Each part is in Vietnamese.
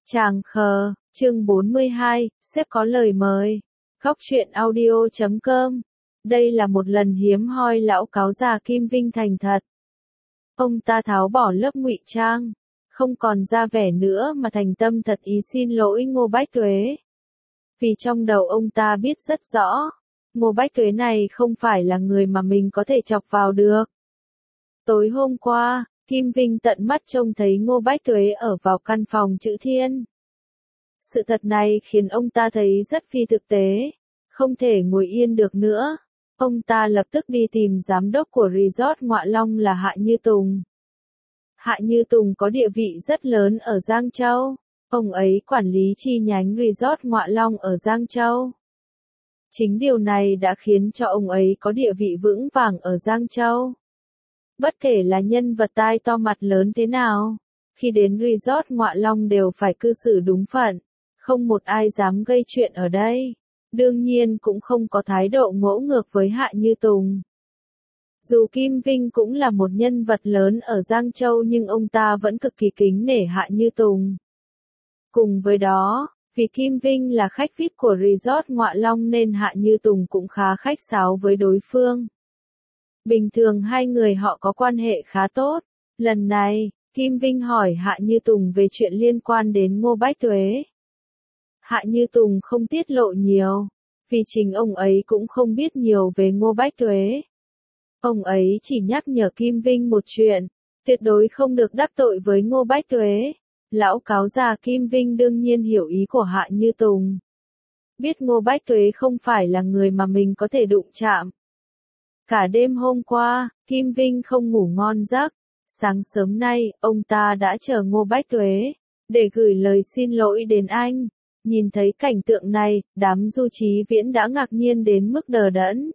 Tràng khờ, chương 42, sếp có lời mời. Góc truyện audio.com. Đây là một lần hiếm hoi lão cáo già Kim Vinh thành thật. Ông ta tháo bỏ lớp ngụy trang, không còn ra vẻ nữa mà thành tâm thật ý xin lỗi Ngô Bách Tuế. Vì trong đầu ông ta biết rất rõ, Ngô Bách Tuế này không phải là người mà mình có thể chọc vào được. Tối hôm qua, Kim Vinh tận mắt trông thấy Ngô Bách Tuế ở vào căn phòng Chữ Thiên. Sự thật này khiến ông ta thấy rất phi thực tế, không thể ngồi yên được nữa. Ông ta lập tức đi tìm giám đốc của resort Ngọa Long là Hạ Như Tùng. Hạ Như Tùng có địa vị rất lớn ở Giang Châu, ông ấy quản lý chi nhánh resort Ngọa Long ở Giang Châu. Chính điều này đã khiến cho ông ấy có địa vị vững vàng ở Giang Châu. Bất kể là nhân vật tai to mặt lớn thế nào, khi đến resort Ngọa Long đều phải cư xử đúng phận, không một ai dám gây chuyện ở đây. Đương nhiên cũng không có thái độ ngỗ ngược với Hạ Như Tùng. Dù Kim Vinh cũng là một nhân vật lớn ở Giang Châu nhưng ông ta vẫn cực kỳ kính nể Hạ Như Tùng. Cùng với đó, vì Kim Vinh là khách VIP của resort Ngọa Long nên Hạ Như Tùng cũng khá khách sáo với đối phương. Bình thường hai người họ có quan hệ khá tốt. Lần này, Kim Vinh hỏi Hạ Như Tùng về chuyện liên quan đến Ngô Bách Tuế. Hạ Như Tùng không tiết lộ nhiều, vì chính ông ấy cũng không biết nhiều về Ngô Bách Tuế. Ông ấy chỉ nhắc nhở Kim Vinh một chuyện, tuyệt đối không được đắc tội với Ngô Bách Tuế. Lão cáo già Kim Vinh đương nhiên hiểu ý của Hạ Như Tùng. Biết Ngô Bách Tuế không phải là người mà mình có thể đụng chạm. Cả đêm hôm qua, Kim Vinh không ngủ ngon giấc. Sáng sớm nay, ông ta đã chờ Ngô Bách Tuế, để gửi lời xin lỗi đến anh. Nhìn thấy cảnh tượng này, đám Du Chí Viễn đã ngạc nhiên đến mức đờ đẫn.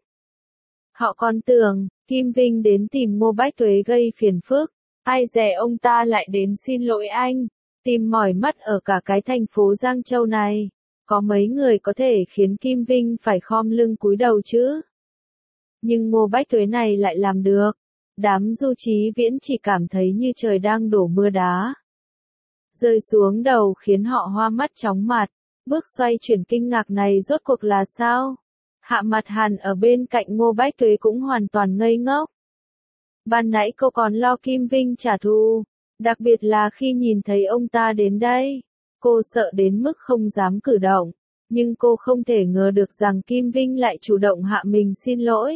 Họ còn tưởng, Kim Vinh đến tìm Ngô Bách Tuế gây phiền phức. Ai dè ông ta lại đến xin lỗi anh. Tìm mỏi mắt ở cả cái thành phố Giang Châu này. Có mấy người có thể khiến Kim Vinh phải khom lưng cúi đầu chứ? Nhưng Ngô Bách Tuế này lại làm được. Đám Du Chí Viễn chỉ cảm thấy như trời đang đổ mưa đá rơi xuống đầu khiến họ hoa mắt chóng mặt. Bước xoay chuyển kinh ngạc này rốt cuộc là sao? Hạ Mặt Hàn ở bên cạnh Ngô Bách Tuế cũng hoàn toàn ngây ngốc. Ban nãy cô còn lo Kim Vinh trả thù, đặc biệt là khi nhìn thấy ông ta đến đây. Cô sợ đến mức không dám cử động, nhưng cô không thể ngờ được rằng Kim Vinh lại chủ động hạ mình xin lỗi.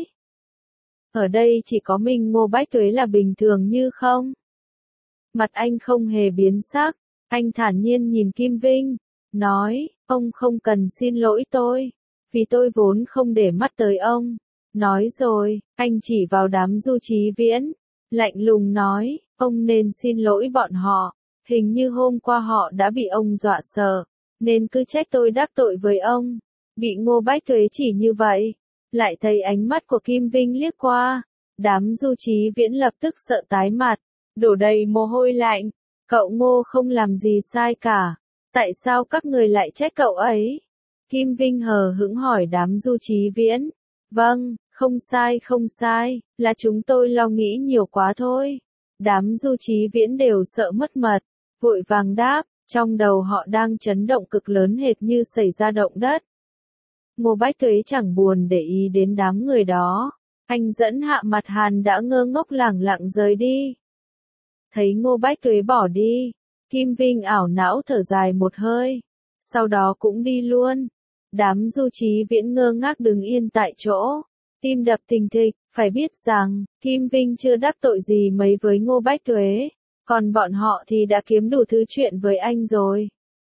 Ở đây chỉ có mình Ngô Bách Tuế là bình thường như không? Mặt anh không hề biến sắc, anh thản nhiên nhìn Kim Vinh, nói, ông không cần xin lỗi tôi, vì tôi vốn không để mắt tới ông. Nói rồi, anh chỉ vào đám Du Chí Viễn, lạnh lùng nói, ông nên xin lỗi bọn họ, hình như hôm qua họ đã bị ông dọa sợ, nên cứ trách tôi đắc tội với ông. Bị Ngô Bách Tuế chỉ như vậy, lại thấy ánh mắt của Kim Vinh liếc qua, đám Du Chí Viễn lập tức sợ tái mặt, đổ đầy mồ hôi lạnh. Cậu Ngô không làm gì sai cả, tại sao các người lại trách cậu ấy? Kim Vinh hờ hững hỏi đám Du Chí Viễn. Vâng, không sai, là chúng tôi lo nghĩ nhiều quá thôi. Đám Du Chí Viễn đều sợ mất mật, vội vàng đáp, trong đầu họ đang chấn động cực lớn hệt như xảy ra động đất. Ngô Bách Tuế chẳng buồn để ý đến đám người đó, anh dẫn Hạ Mặt Hàn đã ngơ ngốc lẳng lặng rời đi. Thấy Ngô Bách Tuế bỏ đi, Kim Vinh ảo não thở dài một hơi, sau đó cũng đi luôn. Đám Du Chí Viễn ngơ ngác đứng yên tại chỗ, tim đập thình thịch, phải biết rằng, Kim Vinh chưa đắc tội gì mấy với Ngô Bách Tuế, còn bọn họ thì đã kiếm đủ thứ chuyện với anh rồi.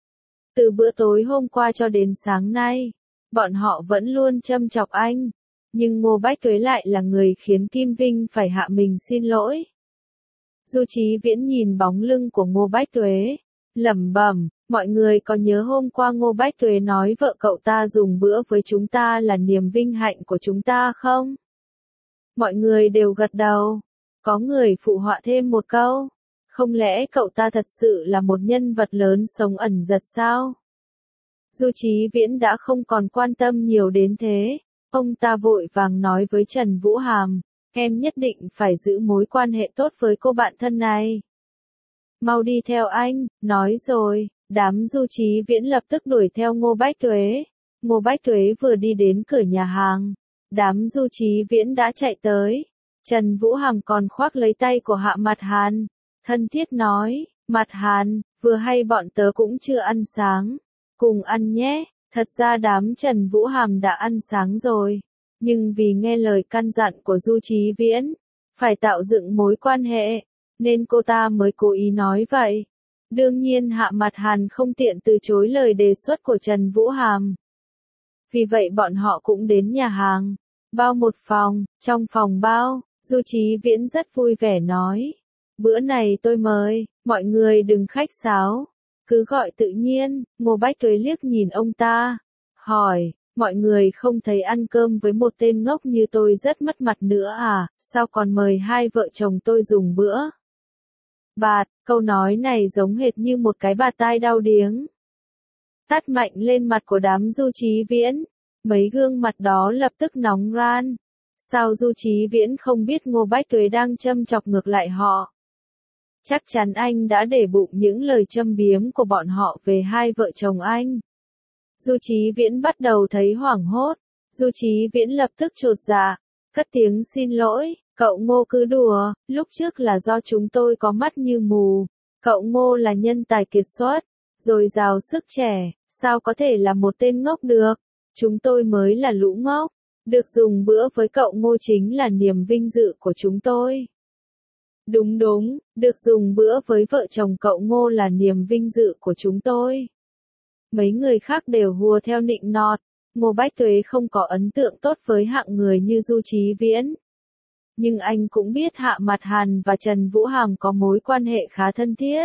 Từ bữa tối hôm qua cho đến sáng nay, bọn họ vẫn luôn châm chọc anh, nhưng Ngô Bách Tuế lại là người khiến Kim Vinh phải hạ mình xin lỗi. Du Chí Viễn nhìn bóng lưng của Ngô Bách Tuế, lẩm bẩm, mọi người có nhớ hôm qua Ngô Bách Tuế nói vợ cậu ta dùng bữa với chúng ta là niềm vinh hạnh của chúng ta không? Mọi người đều gật đầu, có người phụ họa thêm một câu, không lẽ cậu ta thật sự là một nhân vật lớn sống ẩn giật sao? Du Chí Viễn đã không còn quan tâm nhiều đến thế, ông ta vội vàng nói với Trần Vũ Hàm. Em nhất định phải giữ mối quan hệ tốt với cô bạn thân này. Mau đi theo anh, nói rồi, Đám Du Chí Viễn lập tức đuổi theo Ngô Bách Tuế. Ngô Bách Tuế vừa đi đến cửa nhà hàng, đám Du Chí Viễn đã chạy tới. Trần Vũ Hàm còn khoác lấy tay của Hạ Mặt Hàn, thân thiết nói, Mặt Hàn, vừa hay bọn tớ cũng chưa ăn sáng, cùng ăn nhé. Thật ra đám Trần Vũ Hàm đã ăn sáng rồi, nhưng vì nghe lời căn dặn của Du Chí Viễn, phải tạo dựng mối quan hệ, nên cô ta mới cố ý nói vậy. Đương nhiên Hạ Mặt Hàn không tiện từ chối lời đề xuất của Trần Vũ Hàm. Vì vậy bọn họ cũng đến nhà hàng, bao một phòng, trong phòng bao, Du Chí Viễn rất vui vẻ nói. Bữa này tôi mời, mọi người đừng khách sáo, cứ gọi tự nhiên. Ngô Bách Tuế liếc nhìn ông ta, hỏi, mọi người không thấy ăn cơm với một tên ngốc như tôi rất mất mặt nữa à, sao còn mời hai vợ chồng tôi dùng bữa? Bạt, câu nói này giống hệt như một cái bạt tai đau điếng. Tát mạnh lên mặt của đám Du Chí Viễn, mấy gương mặt đó lập tức nóng ran. Sao Du Chí Viễn không biết Ngô Bách Tuế đang châm chọc ngược lại họ? Chắc chắn anh đã để bụng những lời châm biếm của bọn họ về hai vợ chồng anh. Du Chí Viễn bắt đầu thấy hoảng hốt. Du Chí Viễn lập tức chột dạ, cất tiếng xin lỗi, cậu Ngô cứ đùa, lúc trước là do chúng tôi có mắt như mù. Cậu Ngô là nhân tài kiệt xuất, dồi dào sức trẻ, sao có thể là một tên ngốc được? Chúng tôi mới là lũ ngốc. Được dùng bữa với cậu Ngô chính là niềm vinh dự của chúng tôi. Đúng đúng, được dùng bữa với vợ chồng cậu Ngô là niềm vinh dự của chúng tôi. Mấy người khác đều hùa theo nịnh nọt. Ngô Bách Tuế không có ấn tượng tốt với hạng người như Du Chí Viễn. Nhưng anh cũng biết Hạ Mặt Hàn và Trần Vũ Hàm có mối quan hệ khá thân thiết.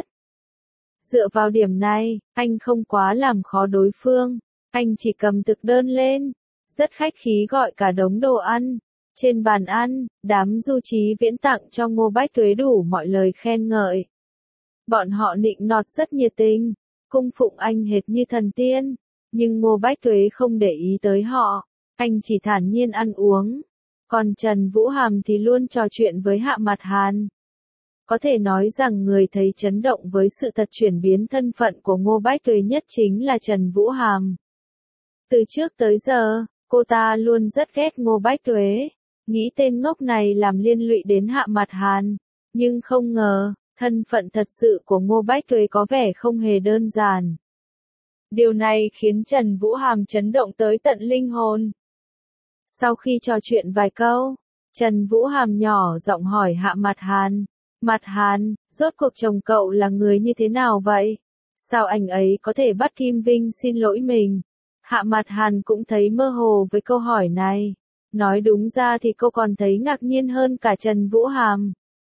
Dựa vào điểm này, anh không quá làm khó đối phương. Anh chỉ cầm thực đơn lên, rất khách khí gọi cả đống đồ ăn. Trên bàn ăn, đám Du Chí Viễn tặng cho Ngô Bách Tuế đủ mọi lời khen ngợi. Bọn họ nịnh nọt rất nhiệt tình, cung phụng anh hệt như thần tiên, nhưng Ngô Bách Tuế không để ý tới họ, anh chỉ thản nhiên ăn uống. Còn Trần Vũ Hàm thì luôn trò chuyện với Hạ Mặt Hàn. Có thể nói rằng người thấy chấn động với sự thật chuyển biến thân phận của Ngô Bách Tuế nhất chính là Trần Vũ Hàm. Từ trước tới giờ, cô ta luôn rất ghét Ngô Bách Tuế, nghĩ tên ngốc này làm liên lụy đến Hạ Mặt Hàn, nhưng không ngờ, thân phận thật sự của Ngô Bách Tuế có vẻ không hề đơn giản. Điều này khiến Trần Vũ Hàm chấn động tới tận linh hồn. Sau khi trò chuyện vài câu, Trần Vũ Hàm nhỏ giọng hỏi Hạ Mặt Hàn, Mặt Hàn, rốt cuộc chồng cậu là người như thế nào vậy? Sao anh ấy có thể bắt Kim Vinh xin lỗi mình? Hạ Mặt Hàn cũng thấy mơ hồ với câu hỏi này. Nói đúng ra thì cô còn thấy ngạc nhiên hơn cả Trần Vũ Hàm.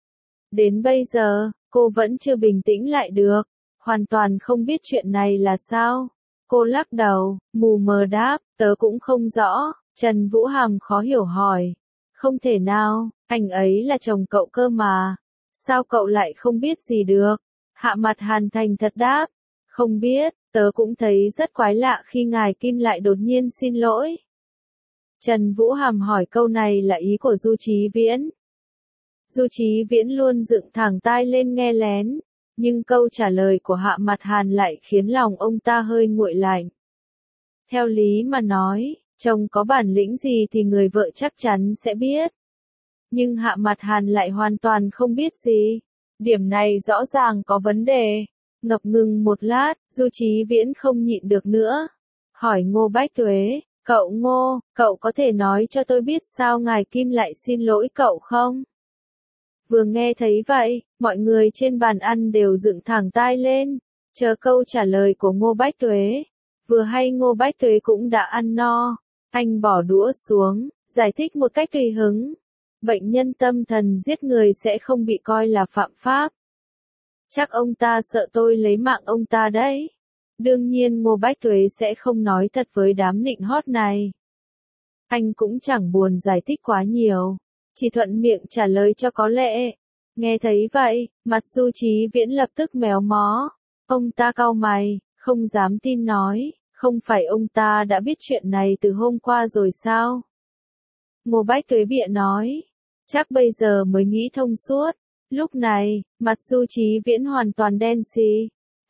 Đến bây giờ, cô vẫn chưa bình tĩnh lại được, hoàn toàn không biết chuyện này là sao. Cô lắc đầu, mù mờ đáp, tớ cũng không rõ. Trần Vũ Hàm khó hiểu hỏi. Không thể nào, anh ấy là chồng cậu cơ mà. Sao cậu lại không biết gì được? Hạ Mặt Hàn thành thật đáp. Không biết, tớ cũng thấy rất quái lạ khi ngài Kim lại đột nhiên xin lỗi. Trần Vũ Hàm hỏi câu này là ý của Du Chí Viễn. Du Chí Viễn luôn dựng thẳng tai lên nghe lén, nhưng câu trả lời của Hạ Mặt Hàn lại khiến lòng ông ta hơi nguội lạnh. Theo lý mà nói, chồng có bản lĩnh gì thì người vợ chắc chắn sẽ biết. Nhưng Hạ Mặt Hàn lại hoàn toàn không biết gì. Điểm này rõ ràng có vấn đề. Ngập ngừng một lát, Du Chí Viễn không nhịn được nữa. Hỏi Ngô Bách Tuế, cậu Ngô, cậu có thể nói cho tôi biết sao ngài Kim lại xin lỗi cậu không? Vừa nghe thấy vậy, mọi người trên bàn ăn đều dựng thẳng tai lên, chờ câu trả lời của Ngô Bách Tuế. Vừa hay Ngô Bách Tuế cũng đã ăn no, anh bỏ đũa xuống, giải thích một cách tùy hứng. Bệnh nhân tâm thần giết người sẽ không bị coi là phạm pháp. Chắc ông ta sợ tôi lấy mạng ông ta đấy. Đương nhiên Ngô Bách Tuế sẽ không nói thật với đám nịnh hót này. Anh cũng chẳng buồn giải thích quá nhiều, chỉ thuận miệng trả lời cho có lệ. Nghe thấy vậy, mặt Du Chí Viễn lập tức méo mó. Ông ta cau mày, không dám tin nói, không phải ông ta đã biết chuyện này từ hôm qua rồi sao? Ngô Bách Tuế bịa nói, chắc bây giờ mới nghĩ thông suốt. Lúc này, mặt Du Chí Viễn hoàn toàn đen xì.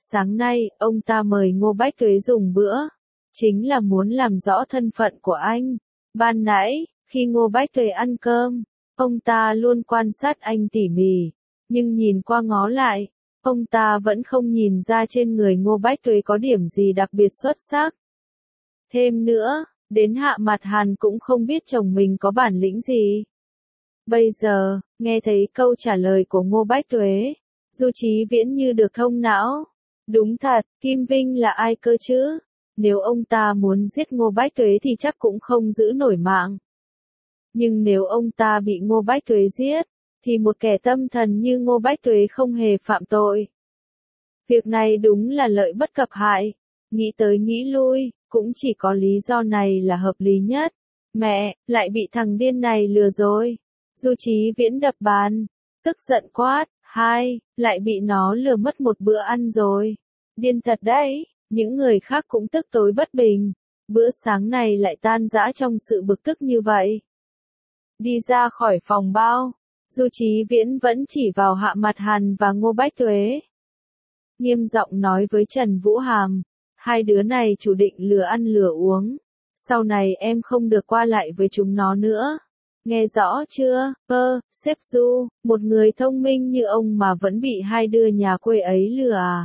Sáng nay, ông ta mời Ngô Bách Tuế dùng bữa, chính là muốn làm rõ thân phận của anh. Ban nãy, khi Ngô Bách Tuế ăn cơm, ông ta luôn quan sát anh tỉ mỉ, nhưng nhìn qua ngó lại, ông ta vẫn không nhìn ra trên người Ngô Bách Tuế có điểm gì đặc biệt xuất sắc. Thêm nữa, đến Hạ Mặt Hàn cũng không biết chồng mình có bản lĩnh gì. Bây giờ, nghe thấy câu trả lời của Ngô Bách Tuế, Du Chí Viễn như được thông não. Đúng thật, Kim Vinh là ai cơ chứ? Nếu ông ta muốn giết Ngô Bách Tuế thì chắc cũng không giữ nổi mạng. Nhưng nếu ông ta bị Ngô Bách Tuế giết, thì một kẻ tâm thần như Ngô Bách Tuế không hề phạm tội. Việc này đúng là lợi bất cập hại. Nghĩ tới nghĩ lui, cũng chỉ có lý do này là hợp lý nhất. Mẹ, lại bị thằng điên này lừa rồi. Du Chí Viễn đập bàn, tức giận quát, lại bị nó lừa mất một bữa ăn rồi. Điên thật đấy, những người khác cũng tức tối bất bình. Bữa sáng này lại tan rã trong sự bực tức như vậy. Đi ra khỏi phòng bao, Du Chí Viễn vẫn chỉ vào Hạ Mặt Hàn và Ngô Bách Tuế. Nghiêm giọng nói với Trần Vũ Hàm, hai đứa này chủ định lừa ăn lừa uống. Sau này em không được qua lại với chúng nó nữa. Nghe rõ chưa? Sếp Du, một người thông minh như ông mà vẫn bị hai đứa nhà quê ấy lừa à?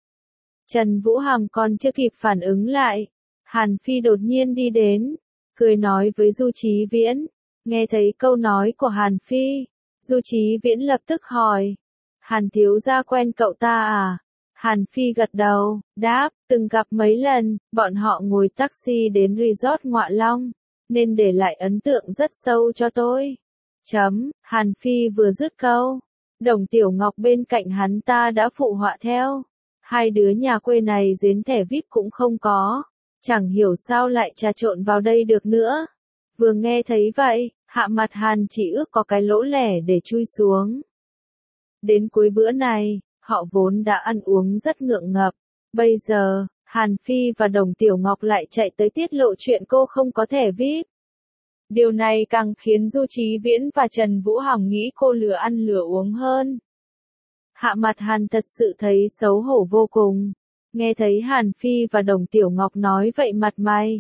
Trần Vũ Hàm còn chưa kịp phản ứng lại. Hàn Phi đột nhiên đi đến, cười nói với Du Chí Viễn. Nghe thấy câu nói của Hàn Phi, Du Chí Viễn lập tức hỏi. Hàn thiếu gia quen cậu ta à? Hàn Phi gật đầu, đáp, từng gặp mấy lần, bọn họ ngồi taxi đến resort Ngọa Long, nên để lại ấn tượng rất sâu cho tôi. Hàn Phi vừa dứt câu, Đồng Tiểu Ngọc bên cạnh hắn ta đã phụ họa theo. Hai đứa nhà quê này giếng thẻ VIP cũng không có, chẳng hiểu sao lại trà trộn vào đây được nữa. Vừa nghe thấy vậy, Hạ Mặt Hàn chỉ ước có cái lỗ lẻ để chui xuống. Đến cuối bữa này, họ vốn đã ăn uống rất ngượng ngập. Bây giờ, Hàn Phi và Đồng Tiểu Ngọc lại chạy tới tiết lộ chuyện cô không có thẻ VIP. Điều này càng khiến Du Chí Viễn và Trần Vũ Hàm nghĩ cô lừa ăn lừa uống hơn. Hạ Mặt Hàn thật sự thấy xấu hổ vô cùng. Nghe thấy Hàn Phi và Đồng Tiểu Ngọc nói vậy mặt mày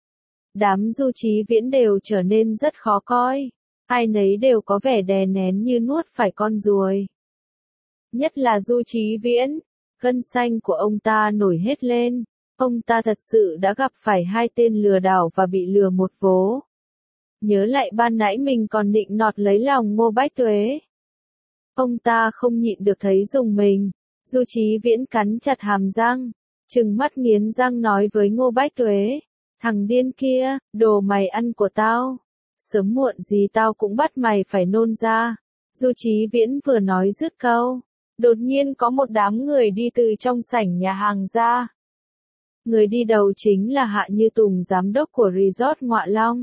đám Du Chí Viễn đều trở nên rất khó coi. Ai nấy đều có vẻ đè nén như nuốt phải con ruồi. Nhất là Du Chí Viễn, gân xanh của ông ta nổi hết lên. Ông ta thật sự đã gặp phải hai tên lừa đảo và bị lừa một vố. Nhớ lại ban nãy mình còn định nọt lấy lòng Ngô Bách Tuế. Ông ta không nhịn được thấy rùng mình. Du Chí Viễn cắn chặt hàm răng, trừng mắt nghiến răng nói với Ngô Bách Tuế. Thằng điên kia, đồ mày ăn của tao. Sớm muộn gì tao cũng bắt mày phải nôn ra. Du Chí Viễn vừa nói dứt câu, đột nhiên có một đám người đi từ trong sảnh nhà hàng ra. Người đi đầu chính là Hạ Như Tùng, giám đốc của Resort Ngọa Long.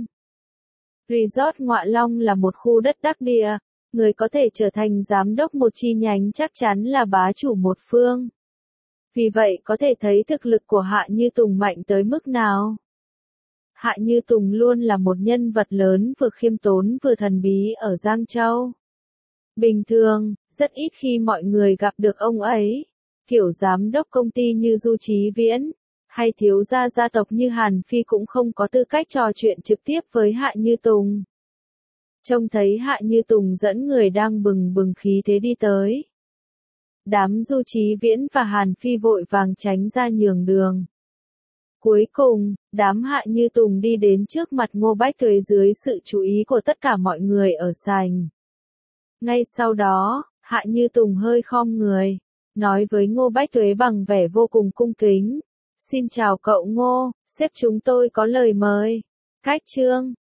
Resort Ngọa Long là một khu đất đắc địa, người có thể trở thành giám đốc một chi nhánh chắc chắn là bá chủ một phương. Vì vậy có thể thấy thực lực của Hạ Như Tùng mạnh tới mức nào. Hạ Như Tùng luôn là một nhân vật lớn, vừa khiêm tốn vừa thần bí ở Giang Châu. Bình thường, rất ít khi mọi người gặp được ông ấy. Kiểu giám đốc công ty như Du Chí Viễn, hay thiếu gia gia tộc như Hàn Phi cũng không có tư cách trò chuyện trực tiếp với Hạ Như Tùng. Trông thấy Hạ Như Tùng dẫn người đang bừng bừng khí thế đi tới. Đám Du Chí Viễn và Hàn Phi vội vàng tránh ra nhường đường. Cuối cùng, đám Hạ Như Tùng đi đến trước mặt Ngô Bách Tuế dưới sự chú ý của tất cả mọi người ở sảnh. Ngay sau đó, Hạ Như Tùng hơi khom người, nói với Ngô Bách Tuế bằng vẻ vô cùng cung kính. Xin chào cậu Ngô, sếp chúng tôi có lời mời. Cách chương